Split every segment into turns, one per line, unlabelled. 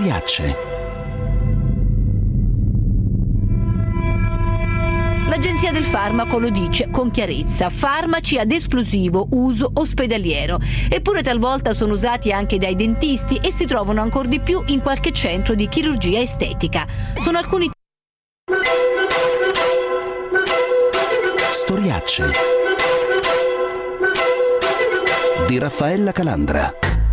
Storiacce.
L'Agenzia del Farmaco lo dice con chiarezza: farmaci ad esclusivo uso ospedaliero. Eppure talvolta sono usati anche dai dentisti e si trovano ancor di più in qualche centro di chirurgia estetica. Sono alcuni
Storiacce di Raffaella Calandra.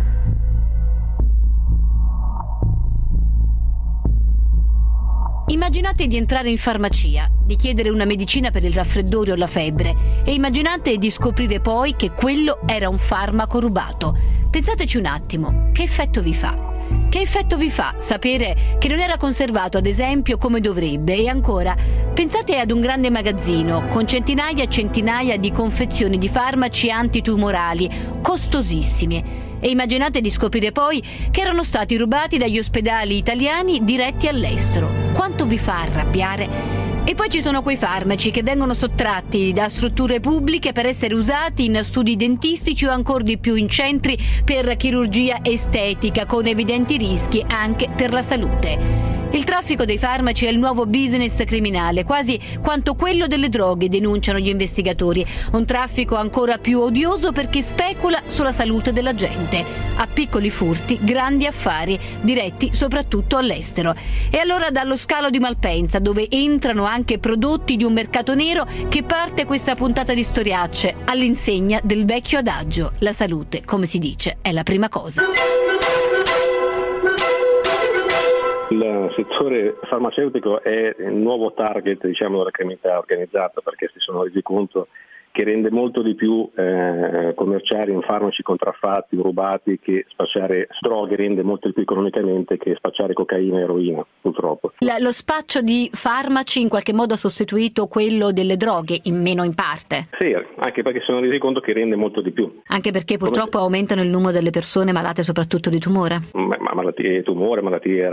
Immaginate di entrare in farmacia, di chiedere una medicina per il raffreddore o la febbre e immaginate di scoprire poi che quello era un farmaco rubato. Pensateci un attimo, che effetto vi fa? Che effetto vi fa sapere che non era conservato, ad esempio, come dovrebbe? E ancora, pensate ad un grande magazzino con centinaia e centinaia di confezioni di farmaci antitumorali, costosissimi. E immaginate di scoprire poi che erano stati rubati dagli ospedali italiani diretti all'estero. Quanto vi fa arrabbiare? E poi ci sono quei farmaci che vengono sottratti da strutture pubbliche per essere usati in studi dentistici o ancor di più in centri per chirurgia estetica, con evidenti rischi anche per la salute. Il traffico dei farmaci è il nuovo business criminale, quasi quanto quello delle droghe, denunciano gli investigatori. Un traffico ancora più odioso perché specula sulla salute della gente. A piccoli furti, grandi affari, diretti soprattutto all'estero. E allora dallo scalo di Malpensa, dove entrano anche prodotti di un mercato nero, che parte questa puntata di Storiacce, all'insegna del vecchio adagio: la salute, come si dice, è la prima cosa.
Il settore farmaceutico è il nuovo target, della criminalità organizzata, perché si sono resi conto che rende molto di più commerciare in farmaci contraffatti, rubati, che spacciare droghe rende molto di più economicamente che spacciare cocaina e eroina, purtroppo.
Lo spaccio di farmaci in qualche modo ha sostituito quello delle droghe, meno in parte?
Sì, anche perché si sono resi conto che rende molto di più.
Anche perché purtroppo aumentano il numero delle persone malate soprattutto di tumore?
Malattie di tumore, malattie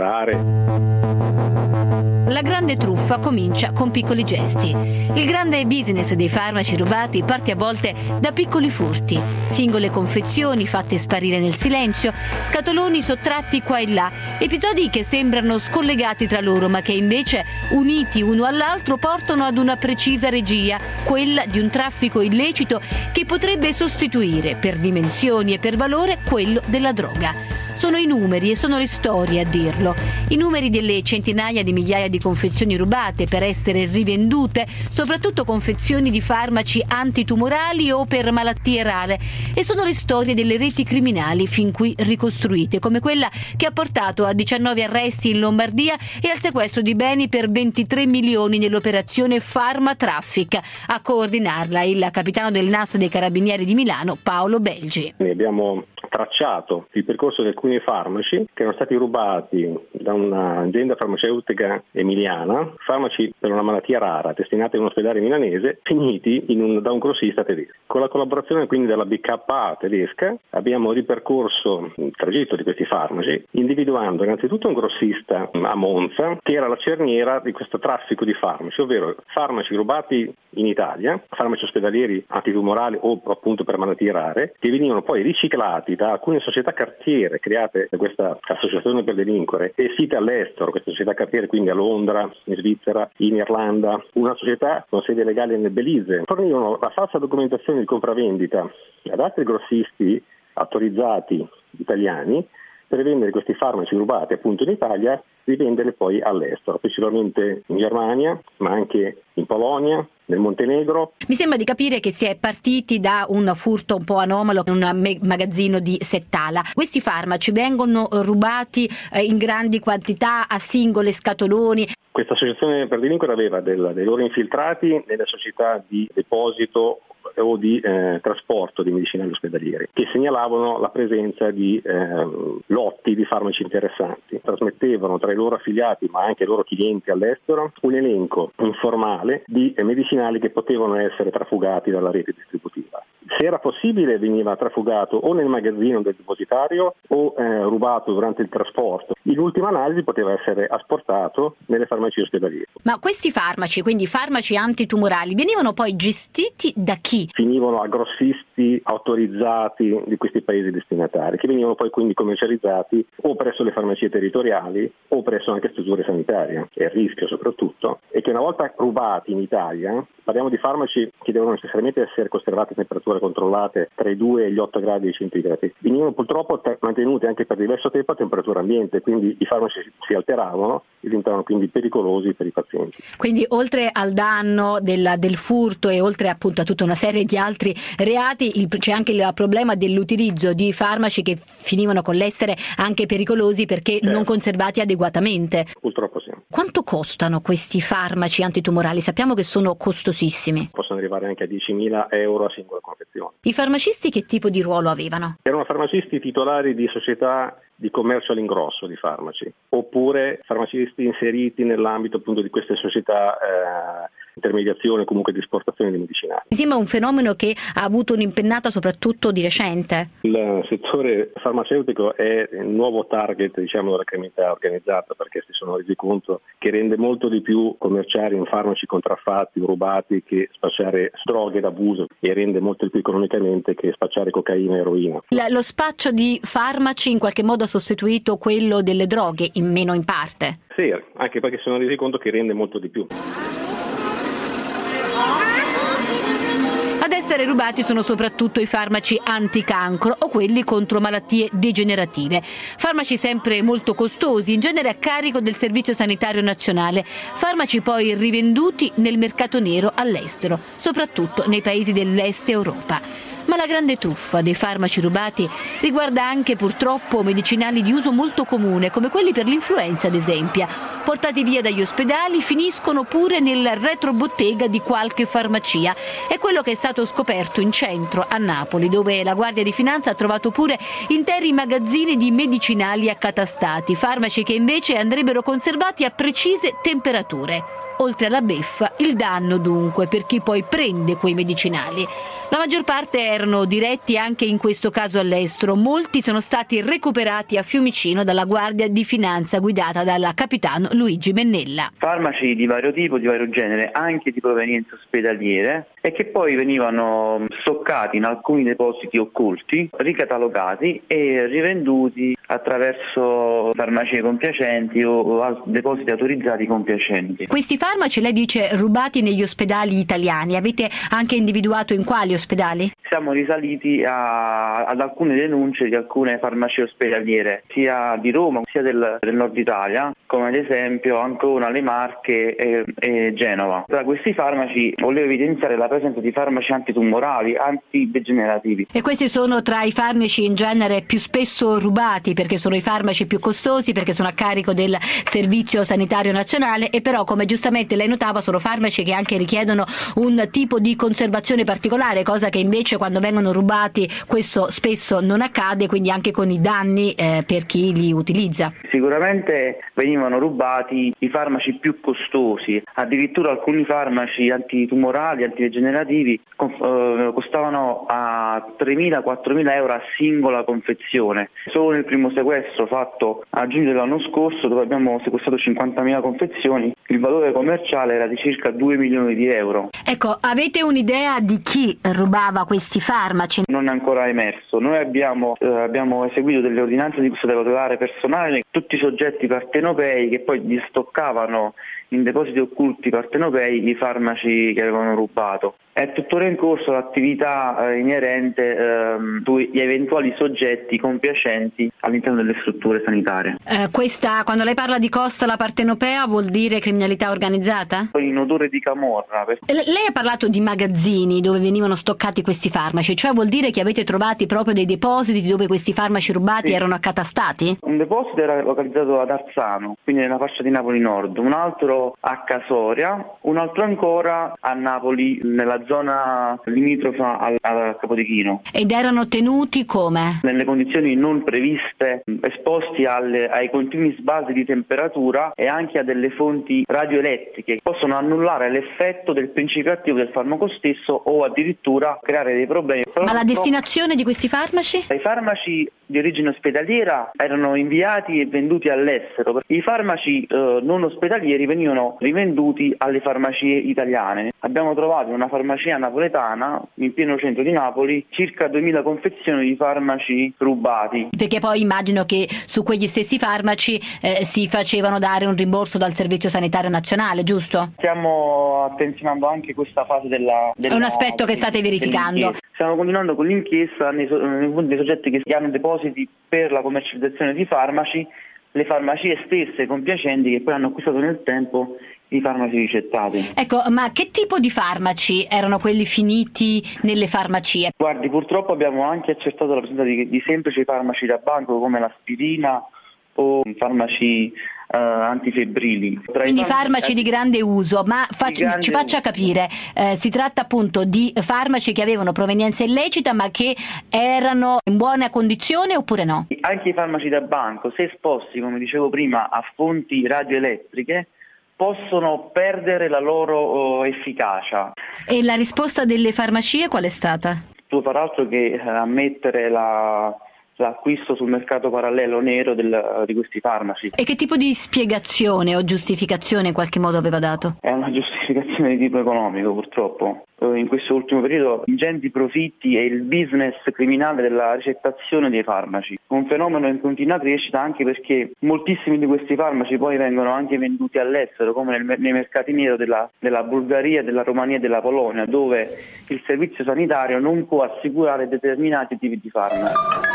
rare.
La grande truffa comincia con piccoli gesti. Il grande business dei farmaci rubati parte a volte da piccoli furti, singole confezioni fatte sparire nel silenzio, scatoloni sottratti qua e là, episodi che sembrano scollegati tra loro ma che invece, uniti uno all'altro, portano ad una precisa regia, quella di un traffico illecito che potrebbe sostituire per dimensioni e per valore quello della droga. Sono i numeri e sono le storie a dirlo. I numeri delle centinaia di migliaia di confezioni rubate per essere rivendute, soprattutto confezioni di farmaci antitumorali o per malattie rare. E sono le storie delle reti criminali fin qui ricostruite, come quella che ha portato a 19 arresti in Lombardia e al sequestro di beni per 23 milioni nell'operazione Pharma Traffic. A coordinarla il capitano del NAS dei Carabinieri di Milano, Paolo Belgi.
Ne abbiamo tracciato il percorso di alcuni farmaci che erano stati rubati da un'azienda farmaceutica emiliana, farmaci per una malattia rara destinati a un ospedale milanese, finiti da un grossista tedesco. Con la collaborazione quindi della BKA tedesca abbiamo ripercorso il tragitto di questi farmaci, individuando innanzitutto un grossista a Monza che era la cerniera di questo traffico di farmaci, ovvero farmaci rubati in Italia, farmaci ospedalieri antitumorali o appunto per malattie rare, che venivano poi riciclati da alcune società cartiere create da questa associazione per delinquere e site all'estero, queste società cartiere quindi a Londra, in Svizzera, in Irlanda, una società con sede legale nel Belize, fornivano la falsa documentazione di compravendita ad altri grossisti autorizzati italiani per vendere questi farmaci rubati appunto in Italia e rivenderli poi all'estero, principalmente in Germania, ma anche in Polonia, nel Montenegro.
Mi sembra di capire che si è partiti da un furto un po' anomalo in un magazzino di Settala. Questi farmaci vengono rubati in grandi quantità a singole scatoloni.
Questa associazione per delinquere aveva dei loro infiltrati nelle società di deposito o di trasporto di medicinali ospedalieri che segnalavano la presenza di lotti di farmaci interessanti. Trasmettevano tra i loro affiliati ma anche i loro clienti all'estero un elenco informale di medicinali che potevano essere trafugati dalla rete distributiva. Se era possibile veniva trafugato o nel magazzino del depositario o rubato durante il trasporto. in ultima analisi poteva essere asportato nelle farmacie ospedaliere.
Ma questi farmaci, quindi farmaci antitumorali, venivano poi gestiti da chi?
Finivano a grossisti autorizzati di questi paesi destinatari, che venivano poi quindi commercializzati o presso le farmacie territoriali o presso anche strutture sanitarie, che è il rischio soprattutto, e che una volta rubati in Italia, parliamo di farmaci che devono necessariamente essere conservati a temperature controllate tra i 2 e gli 8 gradi centigradi, venivano purtroppo mantenuti anche per diverso tempo a temperatura ambiente, quindi i farmaci si alteravano e diventavano quindi pericolosi per i pazienti.
Quindi oltre al danno del furto e oltre appunto a tutta una serie di altri reati, c'è anche il problema dell'utilizzo di farmaci che finivano con l'essere anche pericolosi perché non conservati adeguatamente.
Purtroppo sì.
Quanto costano questi farmaci antitumorali? Sappiamo che sono costosissimi.
Possono arrivare anche a 10.000 euro a singola confezione.
I farmacisti che tipo di ruolo avevano?
Erano farmacisti titolari di società di commercio all'ingrosso di farmaci, oppure farmacisti inseriti nell'ambito appunto di queste società intermediazione, comunque di esportazione di medicinali.
Mi sembra un fenomeno che ha avuto un'impennata soprattutto di recente.
Il settore farmaceutico è il nuovo target, diciamo, della criminalità organizzata, perché si sono resi conto che rende molto di più commerciare in farmaci contraffatti o rubati che spacciare droghe d'abuso, e rende molto di più economicamente che spacciare cocaina e eroina.
Lo spaccio di farmaci in qualche modo ha sostituito quello delle droghe, meno in parte?
Sì, anche perché si sono resi conto che rende molto di più.
Ad essere rubati sono soprattutto i farmaci anticancro o quelli contro malattie degenerative. Farmaci sempre molto costosi, in genere a carico del Servizio Sanitario Nazionale. Farmaci poi rivenduti nel mercato nero all'estero, soprattutto nei paesi dell'Est Europa. Ma la grande truffa dei farmaci rubati riguarda anche purtroppo medicinali di uso molto comune, come quelli per l'influenza ad esempio. Portati via dagli ospedali, finiscono pure nel retrobottega di qualche farmacia. È quello che è stato scoperto in centro a Napoli, dove la Guardia di Finanza ha trovato pure interi magazzini di medicinali accatastati, farmaci che invece andrebbero conservati a precise temperature. Oltre alla beffa, il danno dunque per chi poi prende quei medicinali. La maggior parte erano diretti anche in questo caso all'estero. Molti sono stati recuperati a Fiumicino dalla Guardia di Finanza guidata dal capitano Luigi Mennella.
Farmaci di vario tipo, di vario genere, anche di provenienza ospedaliere, e che poi venivano stoccati in alcuni depositi occulti, ricatalogati e rivenduti attraverso farmacie compiacenti o depositi autorizzati compiacenti.
Questi farmaci, lei dice, rubati negli ospedali italiani. Avete anche individuato in quali ospedali?
Siamo risaliti ad alcune denunce di alcune farmacie ospedaliere, sia di Roma sia del nord Italia, come ad esempio Ancona, Le Marche e Genova. Tra questi farmaci volevo evidenziare la presenza di farmaci antitumorali, antidegenerativi.
E questi sono tra i farmaci in genere più spesso rubati, perché sono i farmaci più costosi, perché sono a carico del Servizio Sanitario Nazionale, e però, come giustamente lei notava, sono farmaci che anche richiedono un tipo di conservazione particolare, cosa che invece quando vengono rubati questo spesso non accade, quindi anche con i danni per chi li utilizza.
Sicuramente venivano rubati i farmaci più costosi, addirittura alcuni farmaci antitumorali, antidegenerativi costavano a 3.000-4.000 euro a singola confezione. Solo nel primo sequestro fatto a giugno dell'anno scorso, dove abbiamo sequestrato 50.000 confezioni, il valore commerciale era di circa 2 milioni di euro.
Ecco, avete un'idea di chi rubava questi farmaci?
Non è ancora emerso. Noi abbiamo eseguito delle ordinanze di custodia cautelare personale, tutti i soggetti partenopei che poi distoccavano in depositi occulti partenopei i farmaci che avevano rubato. È tuttora in corso l'attività inerente sugli eventuali soggetti compiacenti all'interno delle strutture sanitarie.
Questa, quando lei parla di costola partenopea, vuol dire criminalità organizzata?
In odore di camorra.
Lei ha parlato di magazzini dove venivano stoccati questi farmaci, cioè vuol dire che avete trovati proprio dei depositi dove questi farmaci rubati erano accatastati?
Un deposito era localizzato ad Arzano, quindi nella fascia di Napoli Nord, un altro a Casoria, un altro ancora a Napoli nella nella zona limitrofa al Capodichino.
Ed erano tenuti come?
Nelle condizioni non previste, esposti ai continui sbalzi di temperatura e anche a delle fonti radioelettriche che possono annullare l'effetto del principio attivo del farmaco stesso o addirittura creare dei problemi.
Ma la destinazione di questi farmaci?
I farmaci di origine ospedaliera erano inviati e venduti all'estero. I farmaci non ospedalieri venivano rivenduti alle farmacie italiane. Abbiamo trovato in una farmacia napoletana, in pieno centro di Napoli, circa 2000 confezioni di farmaci rubati.
Perché poi immagino che su quegli stessi farmaci si facevano dare un rimborso dal Servizio Sanitario Nazionale, giusto?
Stiamo attenzionando anche questa fase della
È un aspetto che state verificando.
Stiamo continuando con l'inchiesta nei soggetti che hanno depositi per la commercializzazione di farmaci, le farmacie stesse compiacenti che poi hanno acquistato nel tempo i farmaci ricettati. Ecco,
ma che tipo di farmaci erano quelli finiti nelle farmacie?
Guardi, purtroppo abbiamo anche accertato la presenza di semplici farmaci da banco come l'aspirina o farmaci antifebbrili.
Quindi farmaci di grande uso, ma ci faccia capire, si tratta appunto di farmaci che avevano provenienza illecita ma che erano in buona condizione oppure no?
Anche i farmaci da banco, se esposti, come dicevo prima, a fonti radioelettriche, possono perdere la loro efficacia.
E la risposta delle farmacie qual è stata?
Non far altro che ammettere l'acquisto sul mercato parallelo nero di questi farmaci.
E che tipo di spiegazione o giustificazione in qualche modo aveva dato?
È una giustificazione di tipo economico, purtroppo. In questo ultimo periodo ingenti profitti e il business criminale della ricettazione dei farmaci. Un fenomeno in continua crescita anche perché moltissimi di questi farmaci poi vengono anche venduti all'estero, come nei mercati neri della Bulgaria, della Romania e della Polonia, dove il servizio sanitario non può assicurare determinati tipi di farmaci.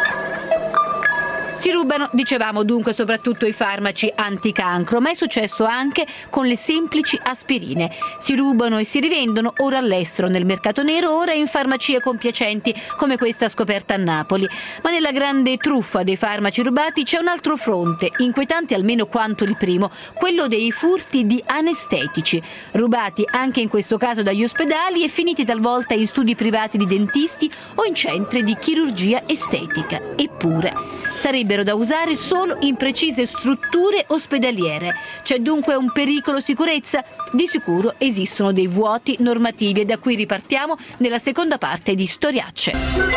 Si rubano, dicevamo, dunque soprattutto i farmaci anticancro, ma è successo anche con le semplici aspirine. Si rubano e si rivendono ora all'estero nel mercato nero, ora in farmacie compiacenti come questa scoperta a Napoli. Ma nella grande truffa dei farmaci rubati c'è un altro fronte, inquietante almeno quanto il primo, quello dei furti di anestetici, rubati anche in questo caso dagli ospedali e finiti talvolta in studi privati di dentisti o in centri di chirurgia estetica. Eppure sarebbero da usare solo in precise strutture ospedaliere. C'è dunque un pericolo sicurezza? Di sicuro esistono dei vuoti normativi e da qui ripartiamo nella seconda parte di Storiacce.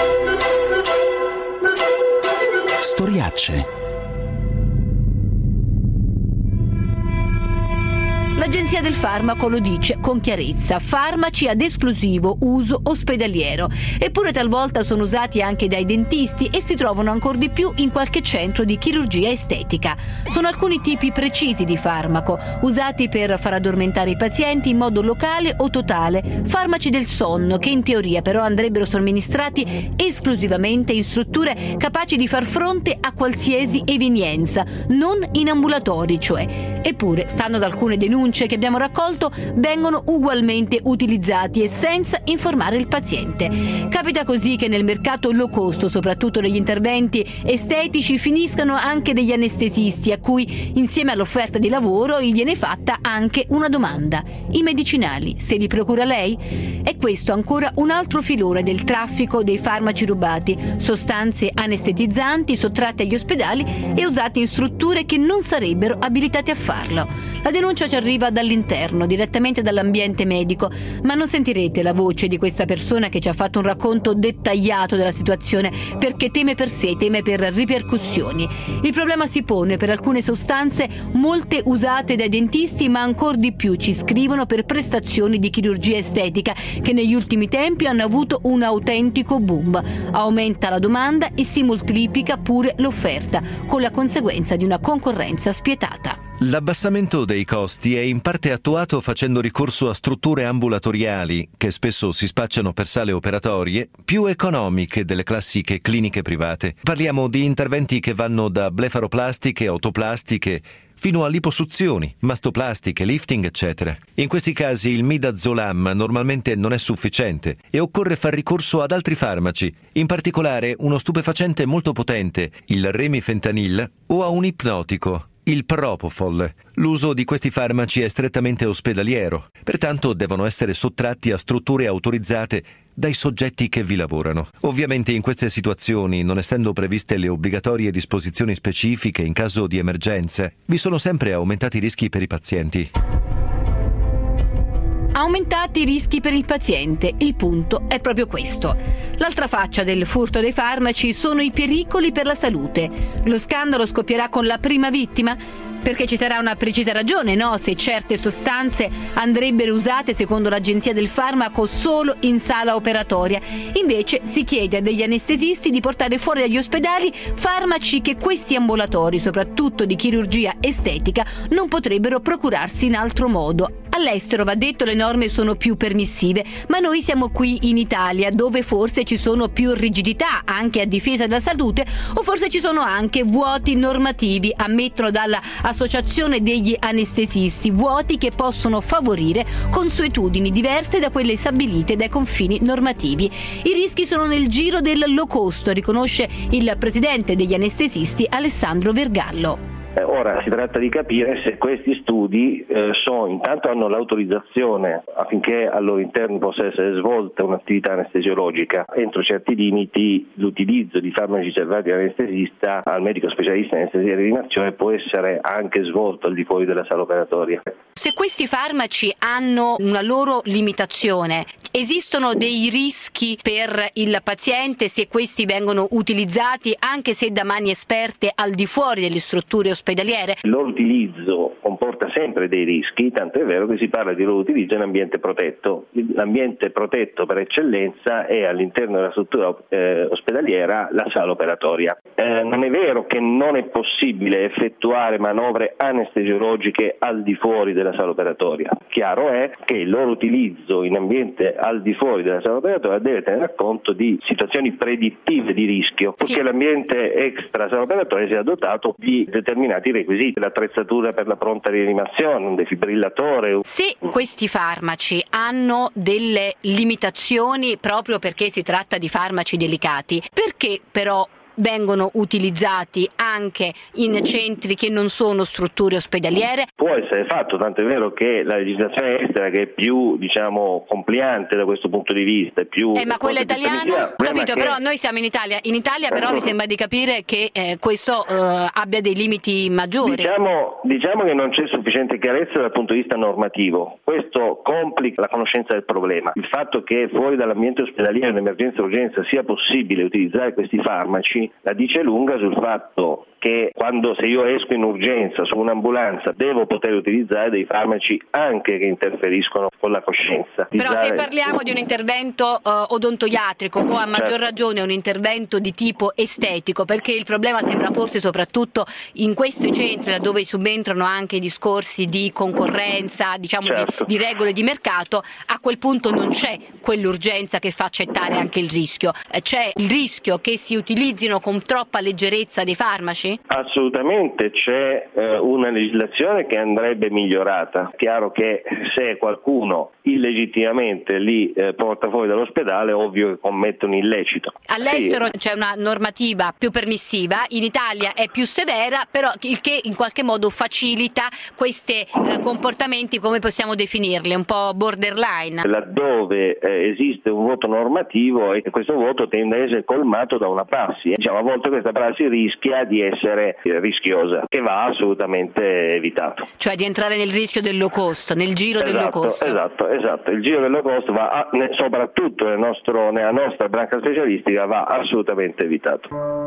Storiacce.
L'Agenzia del Farmaco lo dice con chiarezza: farmaci ad esclusivo uso ospedaliero. Eppure talvolta sono usati anche dai dentisti e si trovano ancor di più in qualche centro di chirurgia estetica. Sono alcuni tipi precisi di farmaco, usati per far addormentare i pazienti in modo locale o totale, farmaci del sonno che in teoria però andrebbero somministrati esclusivamente in strutture capaci di far fronte a qualsiasi evenienza, non in ambulatori cioè. Eppure, stando ad alcune denunce che abbiamo raccolto, vengono ugualmente utilizzati e senza informare il paziente. Capita così che nel mercato low cost, soprattutto negli interventi estetici, finiscano anche degli anestesisti a cui, insieme all'offerta di lavoro, gli viene fatta anche una domanda: i medicinali se li procura lei? È questo ancora un altro filone del traffico dei farmaci rubati, sostanze anestetizzanti sottratte agli ospedali e usate in strutture che non sarebbero abilitate a farlo. La denuncia ci arriva dall'interno, direttamente dall'ambiente medico, ma non sentirete la voce di questa persona che ci ha fatto un racconto dettagliato della situazione perché teme per sé, teme per ripercussioni. Il problema si pone per alcune sostanze, molte usate dai dentisti, ma ancor di più ci scrivono per prestazioni di chirurgia estetica che negli ultimi tempi hanno avuto un autentico boom. Aumenta la domanda e si moltiplica pure l'offerta, con la conseguenza di una concorrenza spietata.
L'abbassamento dei costi è in parte attuato facendo ricorso a strutture ambulatoriali, che spesso si spacciano per sale operatorie, più economiche delle classiche cliniche private. Parliamo di interventi che vanno da blefaroplastiche, autoplastiche, fino a liposuzioni, mastoplastiche, lifting, eccetera. In questi casi il midazolam normalmente non è sufficiente e occorre far ricorso ad altri farmaci, in particolare uno stupefacente molto potente, il remifentanil, o a un ipnotico, il Propofol. L'uso di questi farmaci è strettamente ospedaliero, pertanto devono essere sottratti a strutture autorizzate dai soggetti che vi lavorano. Ovviamente in queste situazioni, non essendo previste le obbligatorie disposizioni specifiche in caso di emergenza, vi sono sempre aumentati rischi per i pazienti.
Aumentati i rischi per il paziente, il punto è proprio questo. L'altra faccia del furto dei farmaci sono i pericoli per la salute. Lo scandalo scoppierà con la prima vittima? Perché ci sarà una precisa ragione, no? Se certe sostanze andrebbero usate, secondo l'Agenzia del Farmaco, solo in sala operatoria. Invece si chiede a degli anestesisti di portare fuori dagli ospedali farmaci che questi ambulatori, soprattutto di chirurgia estetica, non potrebbero procurarsi in altro modo. All'estero, va detto, le norme sono più permissive, ma noi siamo qui in Italia, dove forse ci sono più rigidità anche a difesa della salute, o forse ci sono anche vuoti normativi, ammettono dall'Associazione degli Anestesisti, vuoti che possono favorire consuetudini diverse da quelle stabilite dai confini normativi. I rischi sono nel giro del low cost, riconosce il presidente degli anestesisti Alessandro Vergallo.
Ora si tratta di capire se questi studi intanto hanno l'autorizzazione affinché al loro interno possa essere svolta un'attività anestesiologica. Entro certi limiti l'utilizzo di farmaci riservati all'anestesista, al medico specialista in anestesia e rianimazione, può essere anche svolto al di fuori della sala operatoria.
Se questi farmaci hanno una loro limitazione, esistono dei rischi per il paziente se questi vengono utilizzati, anche se da mani esperte, al di fuori delle strutture ospedaliere?
Il loro utilizzo comporta sempre dei rischi, tanto è vero che si parla di loro utilizzo in ambiente protetto. L'ambiente protetto per eccellenza è all'interno della struttura ospedaliera la sala operatoria. Non è vero che non è possibile effettuare manovre anestesiologiche al di fuori della sala operatoria. Chiaro è che il loro utilizzo in ambiente al di fuori della sala operatoria deve tenere conto di situazioni predittive di rischio, perché l'ambiente extra sala operatoria sia dotato di determinati requisiti, l'attrezzatura per la pronta rianimazione, un defibrillatore.
Se questi farmaci hanno delle limitazioni proprio perché si tratta di farmaci delicati, perché però vengono utilizzati anche in centri che non sono strutture ospedaliere?
Può essere fatto, tanto è vero che la legislazione estera, che è più compliante da questo punto di vista, è più
ma quella italiana? Ho capito, però noi siamo in Italia. In Italia però mi sembra di capire che questo abbia dei limiti maggiori.
Diciamo che non c'è sufficiente chiarezza dal punto di vista normativo. Questo complica la conoscenza del problema. Il fatto che fuori dall'ambiente ospedaliero in emergenza e urgenza sia possibile utilizzare questi farmaci la dice lunga sul fatto che se io esco in urgenza su un'ambulanza devo poter utilizzare dei farmaci anche che interferiscono con la coscienza.
Però se parliamo di un intervento odontoiatrico o a maggior ragione un intervento di tipo estetico, perché il problema sembra porsi soprattutto in questi centri dove subentrano anche discorsi di concorrenza, di regole di mercato, a quel punto non c'è quell'urgenza che fa accettare anche il rischio. C'è il rischio che si utilizzino con troppa leggerezza dei farmaci?
Assolutamente, c'è una legislazione che andrebbe migliorata. Chiaro che se qualcuno illegittimamente li porta fuori dall'ospedale, è ovvio che commette un illecito.
All'estero c'è una normativa più permissiva, in Italia è più severa, però il che in qualche modo facilita questi comportamenti, come possiamo definirli, un po' borderline.
Laddove esiste un vuoto normativo e questo vuoto tende a essere colmato da una prassi. A volte questa prassi rischia di essere rischiosa e va assolutamente evitato.
Cioè di entrare nel rischio del low cost, nel giro del low cost.
Esatto. Il giro del low cost va soprattutto nella nostra branca specialistica va assolutamente evitato.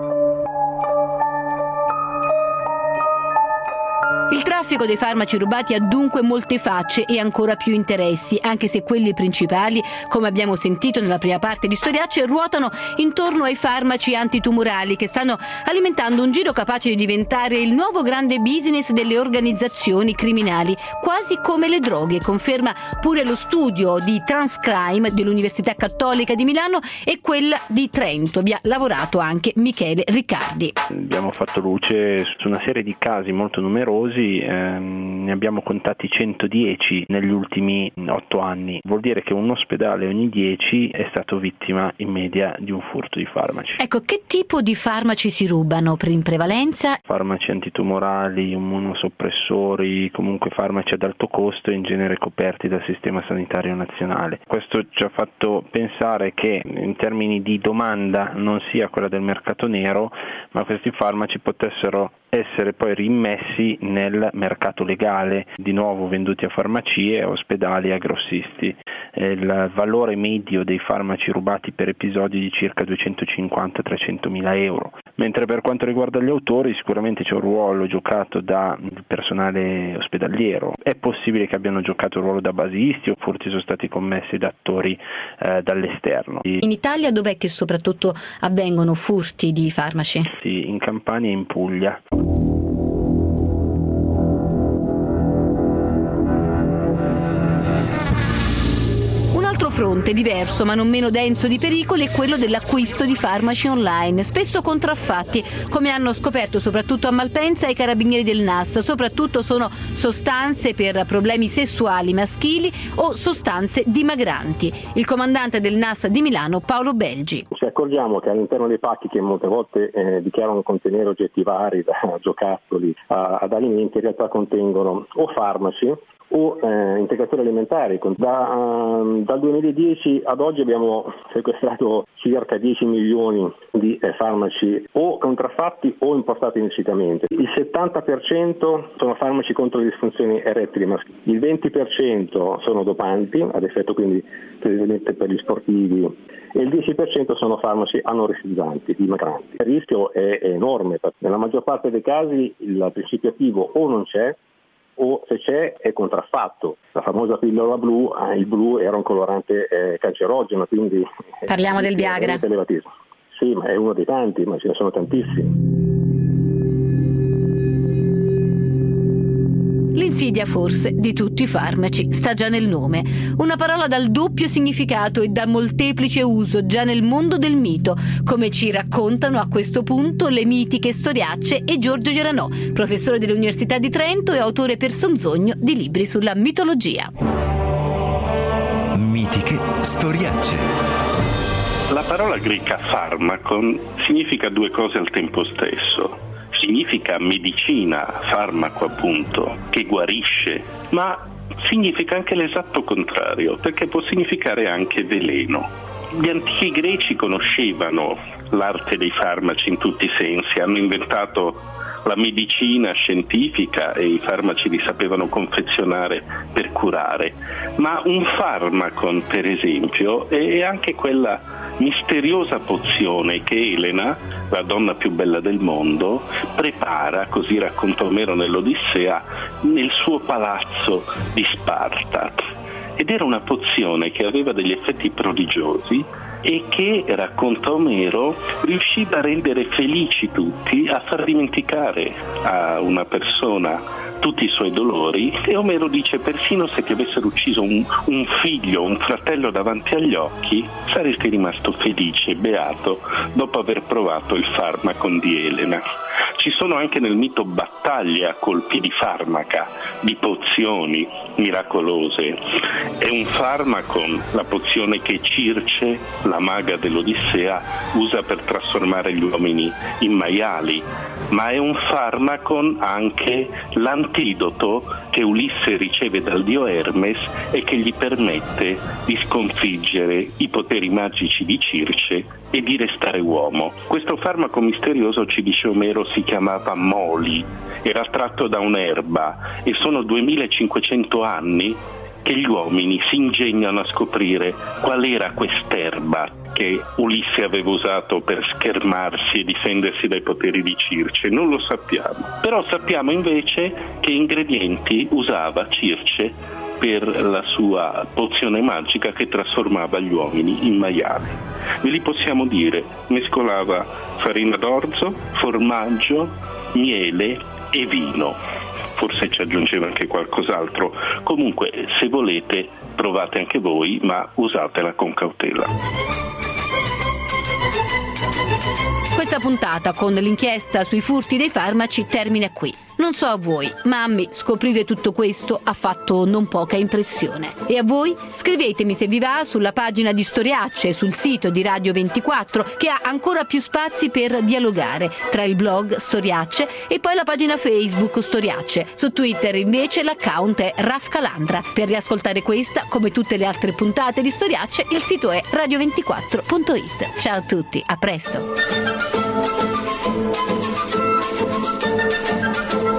Il traffico dei farmaci rubati ha dunque molte facce e ancora più interessi, anche se quelli principali, come abbiamo sentito nella prima parte di Storiacce, ruotano intorno ai farmaci antitumorali che stanno alimentando un giro capace di diventare il nuovo grande business delle organizzazioni criminali, quasi come le droghe, conferma pure lo studio di Transcrime dell'Università Cattolica di Milano e quella di Trento. Vi ha lavorato anche Michele Riccardi.
Abbiamo fatto luce su una serie di casi molto numerosi casi ne abbiamo contati 110 negli ultimi 8 anni. Vuol dire che un ospedale ogni 10 è stato vittima in media di un furto di farmaci.
Ecco, che tipo di farmaci si rubano in prevalenza?
Farmaci antitumorali, immunosoppressori, comunque farmaci ad alto costo in genere coperti dal sistema sanitario nazionale. Questo ci ha fatto pensare che in termini di domanda non sia quella del mercato nero, ma questi farmaci potessero essere poi rimmessi nel mercato legale, di nuovo venduti a farmacie, a ospedali e a grossisti. Il valore medio dei farmaci rubati per episodi di circa 250-300 mila euro. Mentre per quanto riguarda gli autori sicuramente c'è un ruolo giocato dal personale ospedaliero. È possibile che abbiano giocato il ruolo da basisti o furti sono stati commessi da attori dall'esterno.
In Italia dov'è che soprattutto avvengono furti di farmaci?
Sì, in Campania e in Puglia.
Fronte diverso ma non meno denso di pericoli è quello dell'acquisto di farmaci online, spesso contraffatti, come hanno scoperto soprattutto a Malpensa i carabinieri del NAS. Soprattutto sono sostanze per problemi sessuali maschili o sostanze dimagranti. Il comandante del NAS di Milano, Paolo Belgi.
Ci accorgiamo che all'interno dei pacchi, che molte volte dichiarano contenere oggetti vari, da giocattoli ad alimenti, in realtà contengono o farmaci o integratori alimentari. Dal 2010 ad oggi abbiamo sequestrato circa 10 milioni di farmaci o contraffatti o importati illecitamente. Il 70% sono farmaci contro le disfunzioni erettili maschili, il 20% sono dopanti, ad effetto quindi prevalentemente per gli sportivi, e il 10% sono farmaci anoressizzanti, dimagranti. Il rischio è enorme, perché nella maggior parte dei casi il principio attivo o non c'è, o se c'è è contraffatto. La famosa pillola blu, il blu era un colorante cancerogeno, quindi
parliamo del Viagra.
Sì, ma è uno dei tanti, ma ce ne sono tantissimi.
L'insidia forse di tutti i farmaci sta già nel nome, una parola dal doppio significato e da molteplice uso già nel mondo del mito, come ci raccontano a questo punto le mitiche storiacce e Giorgio Geranò, professore dell'Università di Trento e autore per Sonzogno di libri sulla mitologia.
Mitiche storiacce.
La parola greca pharmakon significa due cose al tempo stesso. Significa medicina, farmaco appunto, che guarisce, ma significa anche l'esatto contrario, perché può significare anche veleno. Gli antichi greci conoscevano l'arte dei farmaci in tutti i sensi, hanno inventato la medicina scientifica e i farmaci li sapevano confezionare per curare, ma un farmacon, per esempio, è anche quella misteriosa pozione che Elena, la donna più bella del mondo, prepara, così racconta Omero nell'Odissea, nel suo palazzo di Sparta. Ed era una pozione che aveva degli effetti prodigiosi e che, racconta Omero, riusciva a rendere felici tutti, a far dimenticare a una persona tutti i suoi dolori, e Omero dice persino se ti avessero ucciso un figlio, un fratello davanti agli occhi, saresti rimasto felice e beato dopo aver provato il farmacon di Elena. Ci sono anche nel mito battaglie a colpi di farmaca, di pozioni miracolose. È un farmacon, la pozione che Circe, la maga dell'Odissea, usa per trasformare gli uomini in maiali, ma è un farmacon anche l'antidoto che Ulisse riceve dal dio Hermes e che gli permette di sconfiggere i poteri magici di Circe e di restare uomo. Questo farmaco misterioso, ci dice Omero, si chiamava Moli, era tratto da un'erba e sono 2500 anni che gli uomini si ingegnano a scoprire qual era quest'erba che Ulisse aveva usato per schermarsi e difendersi dai poteri di Circe. Non lo sappiamo, però sappiamo invece che ingredienti usava Circe per la sua pozione magica che trasformava gli uomini in maiali. Ve li possiamo dire: mescolava farina d'orzo, formaggio, miele e vino. Forse ci aggiungeva anche qualcos'altro. Comunque, se volete, provate anche voi, ma usatela con cautela.
Questa puntata con l'inchiesta sui furti dei farmaci termina qui. Non so a voi, ma a me scoprire tutto questo ha fatto non poca impressione. E a voi? Scrivetemi se vi va sulla pagina di Storiacce, sul sito di Radio 24, che ha ancora più spazi per dialogare tra il blog Storiacce e poi la pagina Facebook Storiacce. Su Twitter invece l'account è Raf Calandra. Per riascoltare questa, come tutte le altre puntate di Storiacce, il sito è radio24.it. Ciao a tutti, a presto!